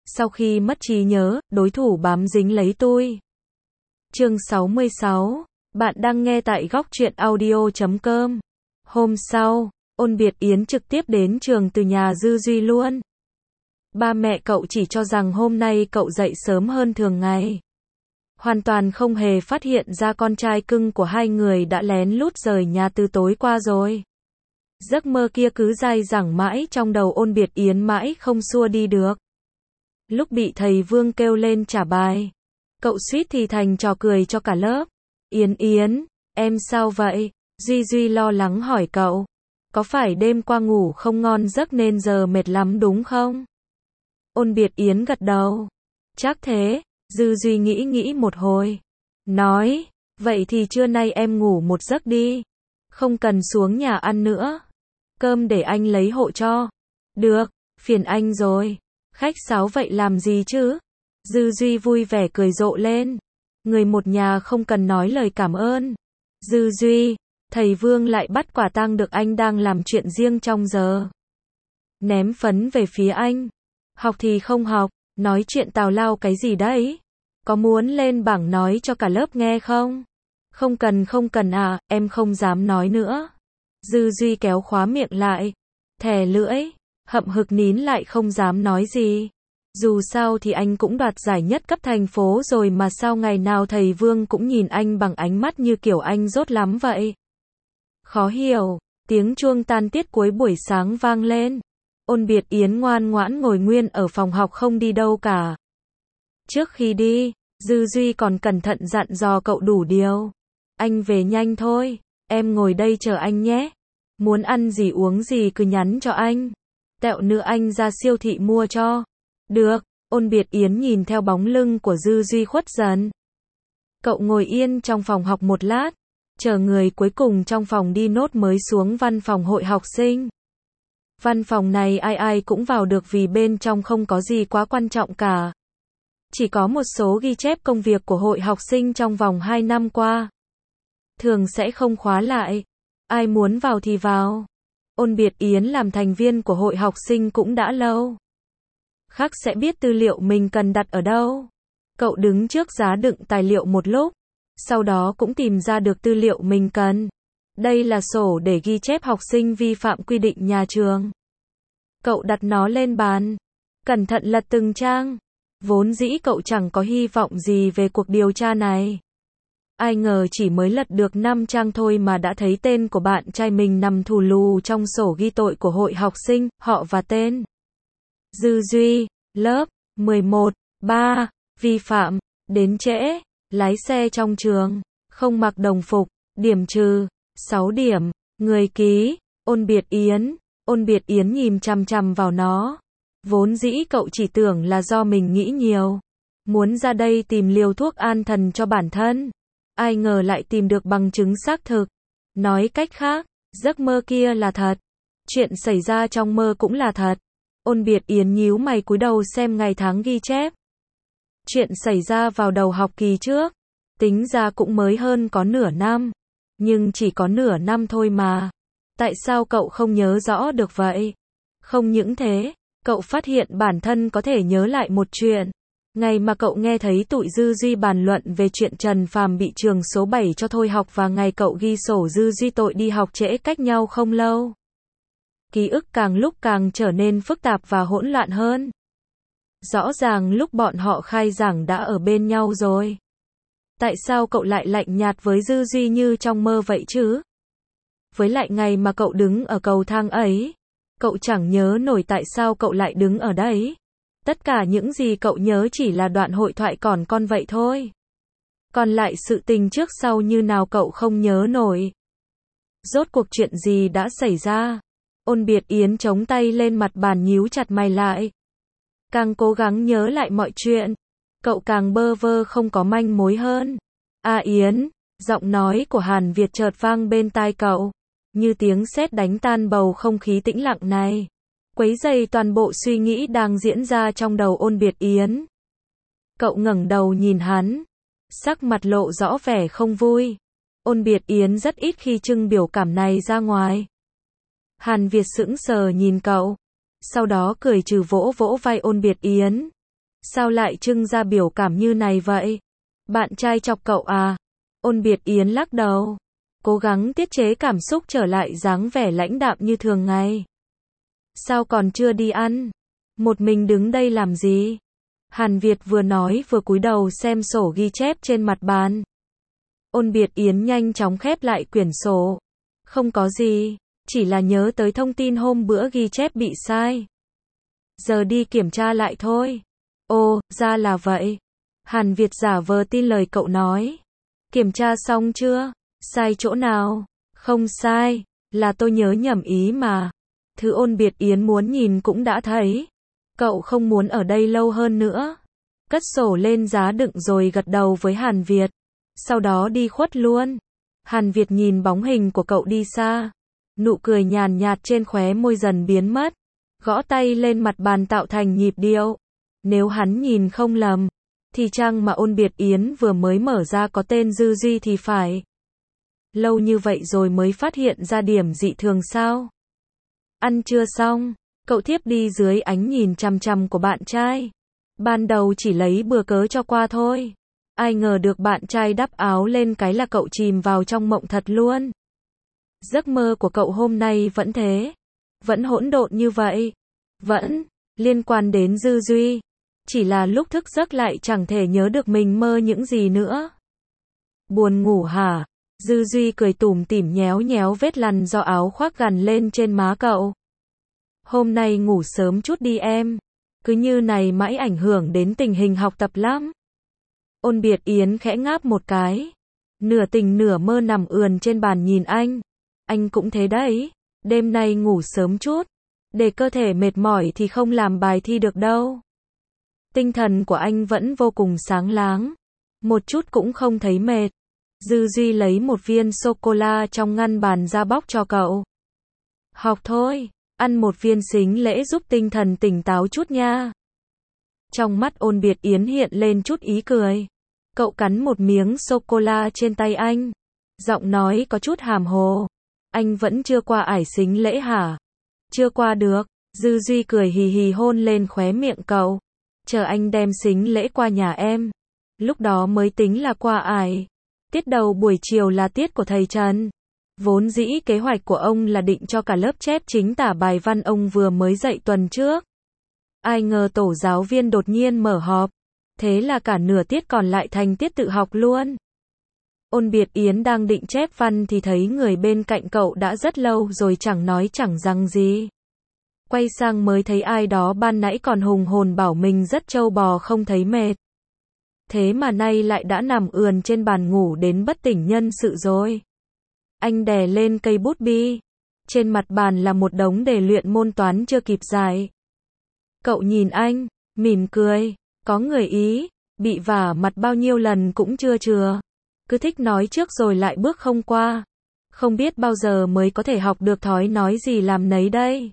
Sau khi mất trí nhớ, đối thủ bám dính lấy tôi. Chương 66. Bạn đang nghe tại góc truyện audio.com. Hôm sau, Ôn Biệt Yến trực tiếp đến trường từ nhà Dư Duy luôn. Ba mẹ cậu chỉ cho rằng hôm nay cậu dậy sớm hơn thường ngày. Hoàn toàn không hề phát hiện ra con trai cưng của hai người đã lén lút rời nhà từ tối qua rồi. Giấc mơ kia cứ dai dẳng mãi trong đầu Ôn Biệt Yến mãi không xua đi được. Lúc bị thầy Vương kêu lên trả bài, cậu suýt thì thành trò cười cho cả lớp. Yến Yến, em sao vậy? Duy Duy lo lắng hỏi cậu. Có phải đêm qua ngủ không ngon giấc nên giờ mệt lắm đúng không? Ôn Biệt Yến gật đầu. Chắc thế. Dư Duy nghĩ một hồi. Nói, vậy thì trưa nay em ngủ một giấc đi. Không cần xuống nhà ăn nữa. Cơm để anh lấy hộ cho. Được, phiền anh rồi. Khách sáo vậy làm gì chứ? Dư Duy vui vẻ cười rộ lên. Người một nhà không cần nói lời cảm ơn. Dư Duy, thầy Vương lại bắt quả tang được anh đang làm chuyện riêng trong giờ. Ném phấn về phía anh. Học thì không học, nói chuyện tào lao cái gì đấy? Có muốn lên bảng nói cho cả lớp nghe không? Không cần à, em không dám nói nữa. Dư Duy kéo khóa miệng lại. Thè lưỡi, hậm hực nín lại không dám nói gì. Dù sao thì anh cũng đoạt giải nhất cấp thành phố rồi mà sao ngày nào thầy Vương cũng nhìn anh bằng ánh mắt như kiểu anh dốt lắm vậy. Khó hiểu, tiếng chuông tan tiết cuối buổi sáng vang lên. Ôn Biệt Yến ngoan ngoãn ngồi nguyên ở phòng học không đi đâu cả. Trước khi đi, Dư Duy còn cẩn thận dặn dò cậu đủ điều. Anh về nhanh thôi, em ngồi đây chờ anh nhé. Muốn ăn gì uống gì cứ nhắn cho anh. Tẹo nữa anh ra siêu thị mua cho. Được, Ôn Biệt Yến nhìn theo bóng lưng của Dư Duy khuất dần. Cậu ngồi yên trong phòng học một lát, chờ người cuối cùng trong phòng đi nốt mới xuống văn phòng hội học sinh. Văn phòng này ai cũng vào được vì bên trong không có gì quá quan trọng cả. Chỉ có một số ghi chép công việc của hội học sinh trong vòng 2 năm qua. Thường sẽ không khóa lại. Ai muốn vào thì vào. Ôn Biệt Yến làm thành viên của hội học sinh cũng đã lâu. Khác sẽ biết tư liệu mình cần đặt ở đâu. Cậu đứng trước giá đựng tài liệu một lúc. Sau đó cũng tìm ra được tư liệu mình cần. Đây là sổ để ghi chép học sinh vi phạm quy định nhà trường. Cậu đặt nó lên bàn. Cẩn thận lật từng trang. Vốn dĩ cậu chẳng có hy vọng gì về cuộc điều tra này. Ai ngờ chỉ mới lật được 5 trang thôi mà đã thấy tên của bạn trai mình nằm thù lù trong sổ ghi tội của hội học sinh, họ và tên. Dư Duy, lớp 11, 3, vi phạm, đến trễ, lái xe trong trường, không mặc đồng phục, điểm trừ, 6 điểm, người ký, Ôn Biệt Yến. Ôn Biệt Yến nhìn chằm chằm vào nó. Vốn dĩ cậu chỉ tưởng là do mình nghĩ nhiều. Muốn ra đây tìm liều thuốc an thần cho bản thân. Ai ngờ lại tìm được bằng chứng xác thực. Nói cách khác, giấc mơ kia là thật. Chuyện xảy ra trong mơ cũng là thật. Ôn Biệt Yến nhíu mày cúi đầu xem ngày tháng ghi chép. Chuyện xảy ra vào đầu học kỳ trước. Tính ra cũng mới hơn có nửa năm. Nhưng chỉ có nửa năm thôi mà. Tại sao cậu không nhớ rõ được vậy? Không những thế, cậu phát hiện bản thân có thể nhớ lại một chuyện. Ngày mà cậu nghe thấy tụi Dư Duy bàn luận về chuyện Trần Phàm bị trường số 7 cho thôi học và ngày cậu ghi sổ Dư Duy tội đi học trễ cách nhau không lâu. Ký ức càng lúc càng trở nên phức tạp và hỗn loạn hơn. Rõ ràng lúc bọn họ khai giảng đã ở bên nhau rồi. Tại sao cậu lại lạnh nhạt với Dư Duy như trong mơ vậy chứ? Với lại ngày mà cậu đứng ở cầu thang ấy, cậu chẳng nhớ nổi tại sao cậu lại đứng ở đấy. Tất cả những gì cậu nhớ chỉ là đoạn hội thoại còn con vậy thôi. Còn lại sự tình trước sau như nào cậu không nhớ nổi. Rốt cuộc chuyện gì đã xảy ra? Ôn Biệt Yến chống tay lên mặt bàn nhíu chặt mày lại. Càng cố gắng nhớ lại mọi chuyện, cậu càng bơ vơ không có manh mối hơn. A Yến, giọng nói của Hàn Việt chợt vang bên tai cậu, như tiếng sét đánh tan bầu không khí tĩnh lặng này. Quấy rầy toàn bộ suy nghĩ đang diễn ra trong đầu Ôn Biệt Yến. Cậu ngẩng đầu nhìn hắn, sắc mặt lộ rõ vẻ không vui. Ôn Biệt Yến rất ít khi trưng biểu cảm này ra ngoài. Hàn Việt sững sờ nhìn cậu, sau đó cười trừ vỗ vỗ vai Ôn Biệt Yến. Sao lại trưng ra biểu cảm như này vậy? Bạn trai chọc cậu à? Ôn Biệt Yến lắc đầu, cố gắng tiết chế cảm xúc trở lại dáng vẻ lãnh đạm như thường ngày. Sao còn chưa đi ăn? Một mình đứng đây làm gì? Hàn Việt vừa nói vừa cúi đầu xem sổ ghi chép trên mặt bàn. Ôn Biệt Yến nhanh chóng khép lại quyển sổ. Không có gì, chỉ là nhớ tới thông tin hôm bữa ghi chép bị sai. Giờ đi kiểm tra lại thôi. Ồ, ra là vậy. Hàn Việt giả vờ tin lời cậu nói. Kiểm tra xong chưa? Sai chỗ nào? Không sai, là tôi nhớ nhầm ý mà. Thứ Ôn Biệt Yến muốn nhìn cũng đã thấy. Cậu không muốn ở đây lâu hơn nữa. Cất sổ lên giá đựng rồi gật đầu với Hàn Việt. Sau đó đi khuất luôn. Hàn Việt nhìn bóng hình của cậu đi xa. Nụ cười nhàn nhạt trên khóe môi dần biến mất. Gõ tay lên mặt bàn tạo thành nhịp điệu. Nếu hắn nhìn không lầm, thì trang mà Ôn Biệt Yến vừa mới mở ra có tên Dư Duy thì phải. Lâu như vậy rồi mới phát hiện ra điểm dị thường sao? Ăn chưa xong, cậu thiếp đi dưới ánh nhìn chằm chằm của bạn trai. Ban đầu chỉ lấy bừa cớ cho qua thôi. Ai ngờ được bạn trai đắp áo lên cái là cậu chìm vào trong mộng thật luôn. Giấc mơ của cậu hôm nay vẫn thế. Vẫn hỗn độn như vậy. Vẫn liên quan đến Dư Duy. Chỉ là lúc thức giấc lại chẳng thể nhớ được mình mơ những gì nữa. Buồn ngủ hả? Dư Duy cười tủm tỉm nhéo nhéo vết lằn do áo khoác gằn lên trên má cậu. Hôm nay ngủ sớm chút đi em. Cứ như này mãi ảnh hưởng đến tình hình học tập lắm. Ôn Biệt Yến khẽ ngáp một cái. Nửa tỉnh nửa mơ nằm ườn trên bàn nhìn anh. Anh cũng thế đấy. Đêm nay ngủ sớm chút. Để cơ thể mệt mỏi thì không làm bài thi được đâu. Tinh thần của anh vẫn vô cùng sáng láng. Một chút cũng không thấy mệt. Dư Duy lấy một viên sô-cô-la trong ngăn bàn ra bóc cho cậu. Học thôi, ăn một viên xính lễ giúp tinh thần tỉnh táo chút nha. Trong mắt Ôn Biệt Yến hiện lên chút ý cười. Cậu cắn một miếng sô-cô-la trên tay anh. Giọng nói có chút hàm hồ. Anh vẫn chưa qua ải xính lễ hả? Chưa qua được. Dư Duy cười hì hì hôn lên khóe miệng cậu. Chờ anh đem xính lễ qua nhà em. Lúc đó mới tính là qua ải. Tiết đầu buổi chiều là tiết của thầy Trần. Vốn dĩ kế hoạch của ông là định cho cả lớp chép chính tả bài văn ông vừa mới dạy tuần trước. Ai ngờ tổ giáo viên đột nhiên mở họp. Thế là cả nửa tiết còn lại thành tiết tự học luôn. Ôn Biệt Yến đang định chép văn thì thấy người bên cạnh cậu đã rất lâu rồi chẳng nói chẳng rằng gì. Quay sang mới thấy ai đó ban nãy còn hùng hồn bảo mình rất trâu bò không thấy mệt. Thế mà nay lại đã nằm ườn trên bàn ngủ đến bất tỉnh nhân sự rồi. Anh đè lên cây bút bi. Trên mặt bàn là một đống đề luyện môn toán chưa kịp giải. Cậu nhìn anh, mỉm cười. Có người ý, bị vả mặt bao nhiêu lần cũng chưa chừa. Cứ thích nói trước rồi lại bước không qua. Không biết bao giờ mới có thể học được thói nói gì làm nấy đây.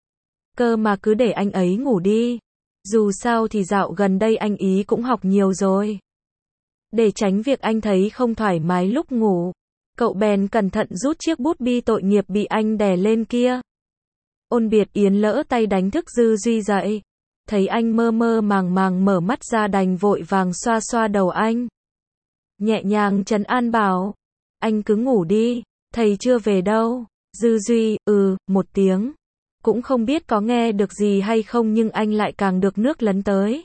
Cơ mà cứ để anh ấy ngủ đi. Dù sao thì dạo gần đây anh ý cũng học nhiều rồi. Để tránh việc anh thấy không thoải mái lúc ngủ, cậu bèn cẩn thận rút chiếc bút bi tội nghiệp bị anh đè lên kia. Ôn Biệt Yến lỡ tay đánh thức Dư Duy dậy. Thấy anh mơ mơ màng màng mở mắt ra đành vội vàng xoa xoa đầu anh. Nhẹ nhàng trấn an bảo. Anh cứ ngủ đi, thầy chưa về đâu. Dư Duy, một tiếng. Cũng không biết có nghe được gì hay không nhưng anh lại càng được nước lấn tới.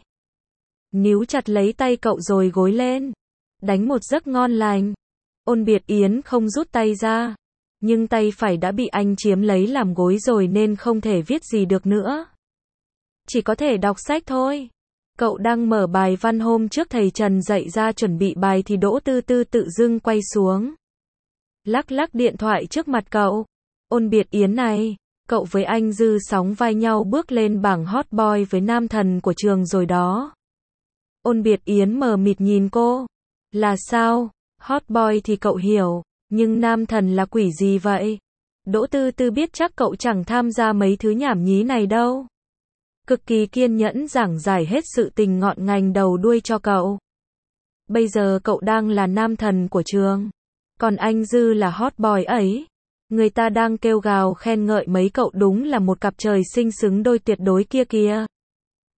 Níu chặt lấy tay cậu rồi gối lên. Đánh một giấc ngon lành. Ôn Biệt Yến không rút tay ra. Nhưng tay phải đã bị anh chiếm lấy làm gối rồi nên không thể viết gì được nữa. Chỉ có thể đọc sách thôi. Cậu đang mở bài văn hôm trước thầy Trần dạy ra chuẩn bị bài thì Đỗ Tư Tư tự dưng quay xuống. Lắc lắc điện thoại trước mặt cậu. Ôn Biệt Yến này, cậu với anh Dư sóng vai nhau bước lên bảng hot boy với nam thần của trường rồi đó. Ôn Biệt Yến mờ mịt nhìn cô. Là sao? Hot boy thì cậu hiểu, nhưng nam thần là quỷ gì vậy? Đỗ Tư Tư biết chắc cậu chẳng tham gia mấy thứ nhảm nhí này đâu. Cực kỳ kiên nhẫn giảng giải hết sự tình ngọn ngành đầu đuôi cho cậu. Bây giờ cậu đang là nam thần của trường. Còn anh Dư là hot boy ấy. Người ta đang kêu gào khen ngợi mấy cậu đúng là một cặp trời sinh xứng đôi tuyệt đối kia kìa.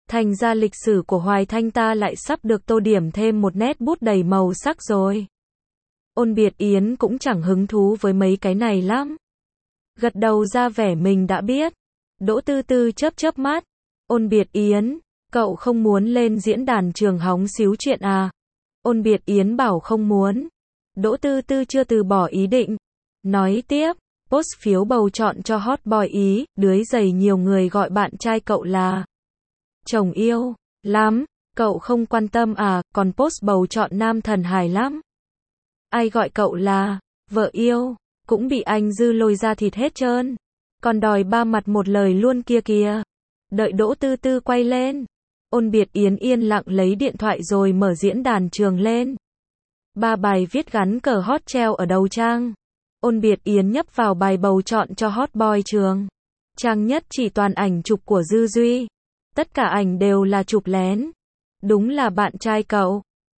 Thành ra lịch sử của Hoài Thanh ta lại sắp được tô điểm thêm một nét bút đầy màu sắc rồi. Ôn Biệt Yến cũng chẳng hứng thú với mấy cái này lắm. Gật đầu ra vẻ mình đã biết. Đỗ Tư Tư chớp chớp mắt. Ôn Biệt Yến, cậu không muốn lên diễn đàn trường hóng xíu chuyện à? Ôn Biệt Yến bảo không muốn. Đỗ Tư Tư chưa từ bỏ ý định. Nói tiếp, post phiếu bầu chọn cho hot boy Ý, đưới giày nhiều người gọi bạn trai cậu là chồng yêu. Lắm, cậu không quan tâm à, còn post bầu chọn nam thần hài lắm. Ai gọi cậu là vợ yêu, cũng bị anh Dư lôi ra thịt hết trơn. Còn đòi ba mặt một lời luôn kia kìa. Đợi Đỗ Tư Tư quay lên. Ôn Biệt Yến yên lặng lấy điện thoại rồi mở diễn đàn trường lên. 3 bài viết gắn cờ hot treo ở đầu trang. Ôn Biệt Yến nhấp vào bài bầu chọn cho hot boy trường. Trang nhất chỉ toàn ảnh chụp của Dư Duy. Tất cả ảnh đều là chụp lén. Đúng là bạn trai cậu.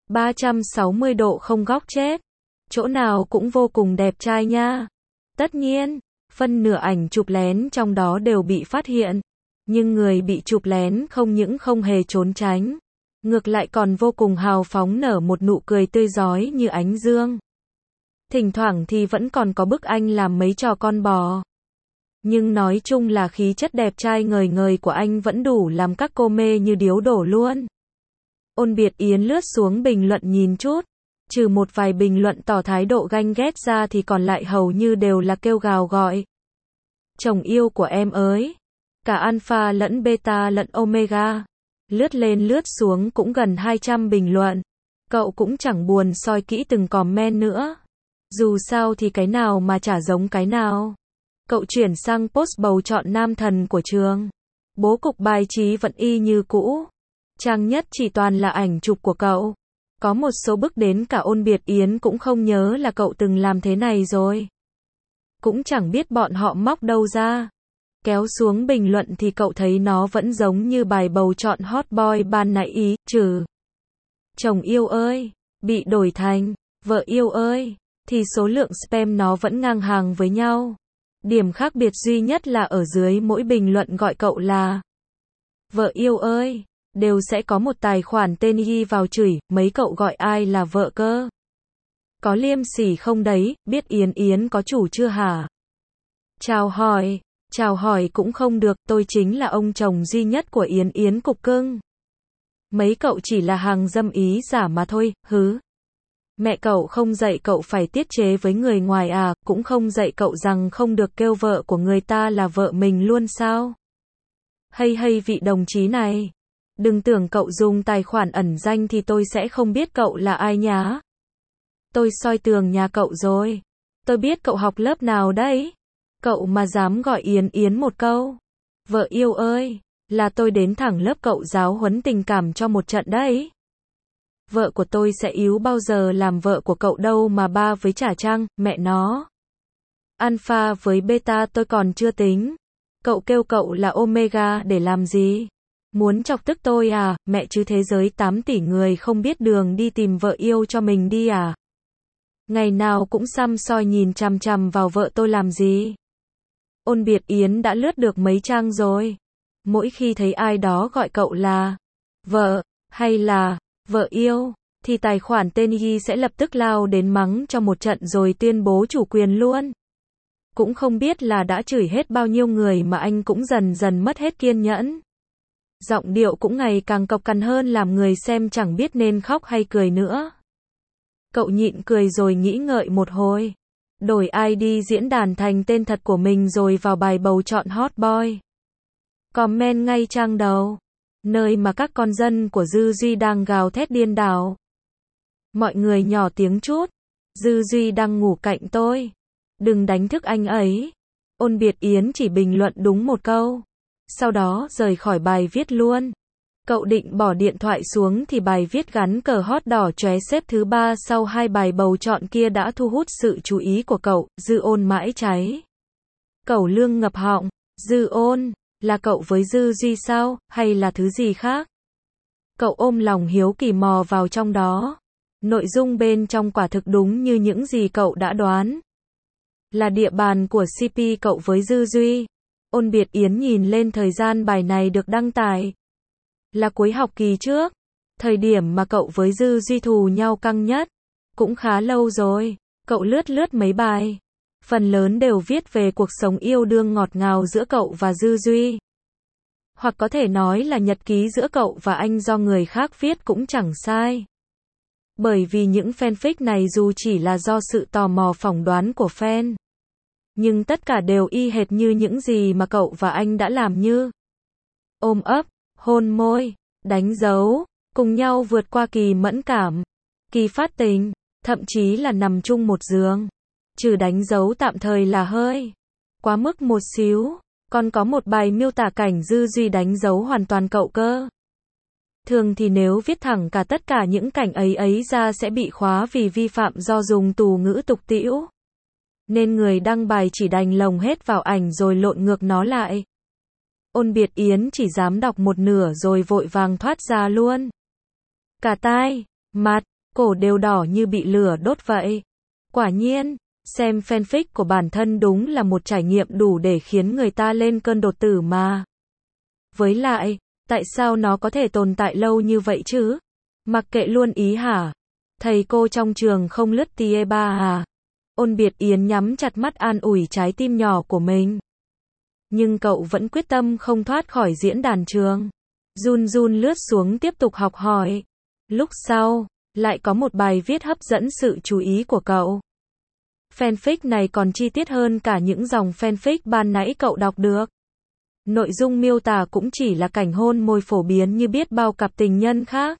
360 độ không góc chết. Chỗ nào cũng vô cùng đẹp trai nha. Tất nhiên, phân nửa ảnh chụp lén trong đó đều bị phát hiện. Nhưng người bị chụp lén không những không hề trốn tránh. Ngược lại còn vô cùng hào phóng nở một nụ cười tươi rói như ánh dương. Thỉnh thoảng thì vẫn còn có bức anh làm mấy trò con bò. Nhưng nói chung là khí chất đẹp trai ngời ngời của anh vẫn đủ làm các cô mê như điếu đổ luôn. Ôn Biệt Yến lướt xuống bình luận nhìn chút. Trừ một vài bình luận tỏ thái độ ganh ghét ra thì còn lại hầu như đều là kêu gào gọi. Chồng yêu của em ơi. Cả alpha lẫn beta lẫn omega. Lướt lên lướt xuống cũng gần 200 bình luận. Cậu cũng chẳng buồn soi kỹ từng comment nữa. Dù sao thì cái nào mà chả giống cái nào. Cậu chuyển sang post bầu chọn nam thần của trường. Bố cục bài trí vẫn y như cũ. Trang nhất chỉ toàn là ảnh chụp của cậu. Có một số bức đến cả Ôn Biệt Yến cũng không nhớ là cậu từng làm thế này rồi. Cũng chẳng biết bọn họ móc đâu ra. Kéo xuống bình luận thì cậu thấy nó vẫn giống như bài bầu chọn hot boy ban nãy ý, trừ chồng yêu ơi, bị đổi thành vợ yêu ơi, thì số lượng spam nó vẫn ngang hàng với nhau. Điểm khác biệt duy nhất là ở dưới mỗi bình luận gọi cậu là vợ yêu ơi, đều sẽ có một tài khoản tên ghi vào chửi, mấy cậu gọi ai là vợ cơ? Có liêm sỉ không đấy, biết Yến Yến có chủ chưa hả? Chào hỏi cũng không được, tôi chính là ông chồng duy nhất của Yến Yến cục cưng. Mấy cậu chỉ là hàng dâm ý giả mà thôi, hứ. Mẹ cậu không dạy cậu phải tiết chế với người ngoài à, cũng không dạy cậu rằng không được kêu vợ của người ta là vợ mình luôn sao? Hay vị đồng chí này. Đừng tưởng cậu dùng tài khoản ẩn danh thì tôi sẽ không biết cậu là ai nhá. Tôi soi tường nhà cậu rồi. Tôi biết cậu học lớp nào đấy. Cậu mà dám gọi Yến Yến một câu vợ yêu ơi, là tôi đến thẳng lớp cậu giáo huấn tình cảm cho một trận đấy. Vợ của tôi sẽ yếu bao giờ làm vợ của cậu đâu mà ba với chả chăng, mẹ nó. Alpha với beta tôi còn chưa tính. Cậu kêu cậu là omega để làm gì? Muốn chọc tức tôi à, mẹ chứ thế giới 8 tỷ người không biết đường đi tìm vợ yêu cho mình đi à? Ngày nào cũng xăm soi nhìn chằm chằm vào vợ tôi làm gì? Ôn Biệt Yến đã lướt được mấy trang rồi. Mỗi khi thấy ai đó gọi cậu là vợ, hay là vợ yêu, thì tài khoản tên ghi sẽ lập tức lao đến mắng cho một trận rồi tuyên bố chủ quyền luôn. Cũng không biết là đã chửi hết bao nhiêu người mà anh cũng dần dần mất hết kiên nhẫn. Giọng điệu cũng ngày càng cộc cằn hơn làm người xem chẳng biết nên khóc hay cười nữa. Cậu nhịn cười rồi nghĩ ngợi một hồi. Đổi ID diễn đàn thành tên thật của mình rồi vào bài bầu chọn hot boy. Comment ngay trang đầu. Nơi mà các con dân của Dư Duy đang gào thét điên đảo. Mọi người nhỏ tiếng chút. Dư Duy đang ngủ cạnh tôi. Đừng đánh thức anh ấy. Ôn Biệt Yến chỉ bình luận đúng một câu. Sau đó rời khỏi bài viết luôn. Cậu định bỏ điện thoại xuống thì bài viết gắn cờ hot đỏ chóe xếp thứ 3 sau 2 bài bầu chọn kia đã thu hút sự chú ý của cậu. Dư ôn mãi cháy. Cẩu lương ngập họng. Dư ôn, là cậu với Dư Duy sao, hay là thứ gì khác? Cậu ôm lòng hiếu kỳ mò vào trong đó. Nội dung bên trong quả thực đúng như những gì cậu đã đoán. Là địa bàn của CP cậu với Dư Duy. Ôn Biệt Yến nhìn lên thời gian bài này được đăng tải. Là cuối học kỳ trước, thời điểm mà cậu với Dư Duy thù nhau căng nhất. Cũng khá lâu rồi, cậu lướt lướt mấy bài. Phần lớn đều viết về cuộc sống yêu đương ngọt ngào giữa cậu và Dư Duy. Hoặc có thể nói là nhật ký giữa cậu và anh do người khác viết cũng chẳng sai. Bởi vì những fanfic này dù chỉ là do sự tò mò phỏng đoán của fan, nhưng tất cả đều y hệt như những gì mà cậu và anh đã làm, như ôm ấp, hôn môi, đánh dấu, cùng nhau vượt qua kỳ mẫn cảm, kỳ phát tình, thậm chí là nằm chung một giường. Trừ đánh dấu tạm thời là hơi quá mức một xíu, còn có một bài miêu tả cảnh Dư Duy đánh dấu hoàn toàn cậu cơ. Thường thì nếu viết thẳng cả tất cả những cảnh ấy ra sẽ bị khóa vì vi phạm do dùng từ ngữ tục tĩu. Nên người đăng bài chỉ đành lồng hết vào ảnh rồi lộn ngược nó lại. Ôn Biệt Yến chỉ dám đọc một nửa rồi vội vàng thoát ra luôn. Cả tai, mặt, cổ đều đỏ như bị lửa đốt vậy. Quả nhiên, xem fanfic của bản thân đúng là một trải nghiệm đủ để khiến người ta lên cơn đột tử mà. Với lại, tại sao nó có thể tồn tại lâu như vậy chứ? Mặc kệ luôn ý hả? Thầy cô trong trường không lướt tia ba à? Ôn Biệt Yến nhắm chặt mắt an ủi trái tim nhỏ của mình. Nhưng cậu vẫn quyết tâm không thoát khỏi diễn đàn trường. Run run lướt xuống tiếp tục học hỏi. Lúc sau, lại có một bài viết hấp dẫn sự chú ý của cậu. Fanfic này còn chi tiết hơn cả những dòng fanfic ban nãy cậu đọc được. Nội dung miêu tả cũng chỉ là cảnh hôn môi phổ biến như biết bao cặp tình nhân khác.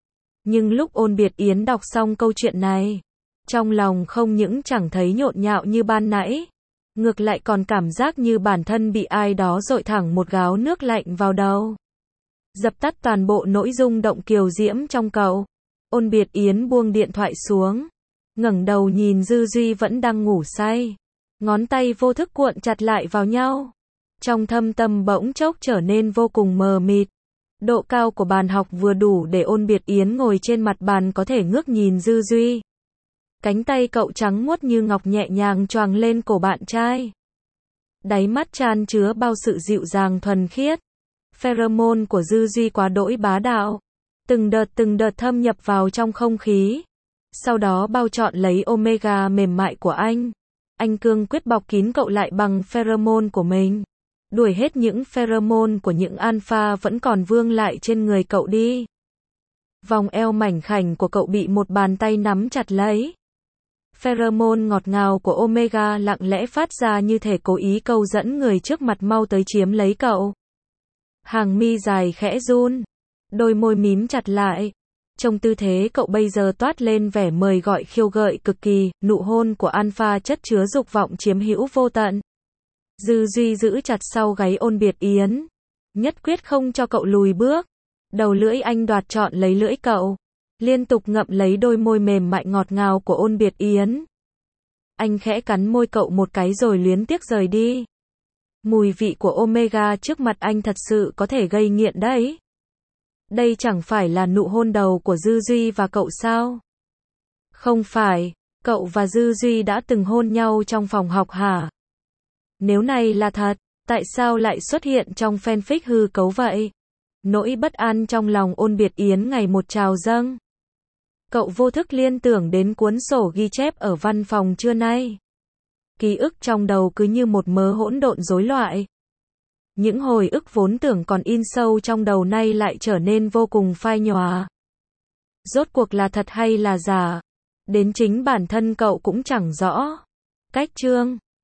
Nhưng lúc Ôn Biệt Yến đọc xong câu chuyện này, trong lòng không những chẳng thấy nhộn nhạo như ban nãy, ngược lại còn cảm giác như bản thân bị ai đó dội thẳng một gáo nước lạnh vào đầu. Dập tắt toàn bộ nỗi rung động kiều diễm trong cậu. Ôn Biệt Yến buông điện thoại xuống, ngẩng đầu nhìn Dư Duy vẫn đang ngủ say. Ngón tay vô thức cuộn chặt lại vào nhau. Trong thâm tâm bỗng chốc trở nên vô cùng mờ mịt. Độ cao của bàn học vừa đủ để Ôn Biệt Yến ngồi trên mặt bàn có thể ngước nhìn Dư Duy. Cánh tay cậu trắng muốt như ngọc nhẹ nhàng choàng lên cổ bạn trai. Đáy mắt chan chứa bao sự dịu dàng thuần khiết. Pheromone của Dư Duy quá đỗi bá đạo. Từng đợt thâm nhập vào trong không khí. Sau đó bao trọn lấy omega mềm mại của anh. Anh cương quyết bọc kín cậu lại bằng pheromone của mình. Đuổi hết những pheromone của những alpha vẫn còn vương lại trên người cậu đi. Vòng eo mảnh khảnh của cậu bị một bàn tay nắm chặt lấy. Pheromone ngọt ngào của omega lặng lẽ phát ra như thể cố ý câu dẫn người trước mặt mau tới chiếm lấy cậu. Hàng mi dài khẽ run. Đôi môi mím chặt lại. Trong tư thế cậu bây giờ toát lên vẻ mời gọi khiêu gợi cực kỳ, nụ hôn của alpha chất chứa dục vọng chiếm hữu vô tận. Dư Duy giữ chặt sau gáy Ôn Biệt Yến, nhất quyết không cho cậu lùi bước. Đầu lưỡi anh đoạt trọn lấy lưỡi cậu, liên tục ngậm lấy đôi môi mềm mại ngọt ngào của Ôn Biệt Yến. Anh khẽ cắn môi cậu một cái rồi luyến tiếc rời đi. Mùi vị của omega trước mặt anh thật sự có thể gây nghiện đấy. Đây chẳng phải là nụ hôn đầu của Dư Duy và cậu sao? Không phải, cậu và Dư Duy đã từng hôn nhau trong phòng học hả? Nếu này là thật, tại sao lại xuất hiện trong fanfic hư cấu vậy? Nỗi bất an trong lòng Ôn Biệt Yến ngày một trào dâng. Cậu vô thức liên tưởng đến cuốn sổ ghi chép ở văn phòng trưa nay. Ký ức trong đầu cứ như một mớ hỗn độn rối loạn. Những hồi ức vốn tưởng còn in sâu trong đầu nay lại trở nên vô cùng phai nhòa. Rốt cuộc là thật hay là giả? Đến chính bản thân cậu cũng chẳng rõ. Cách chương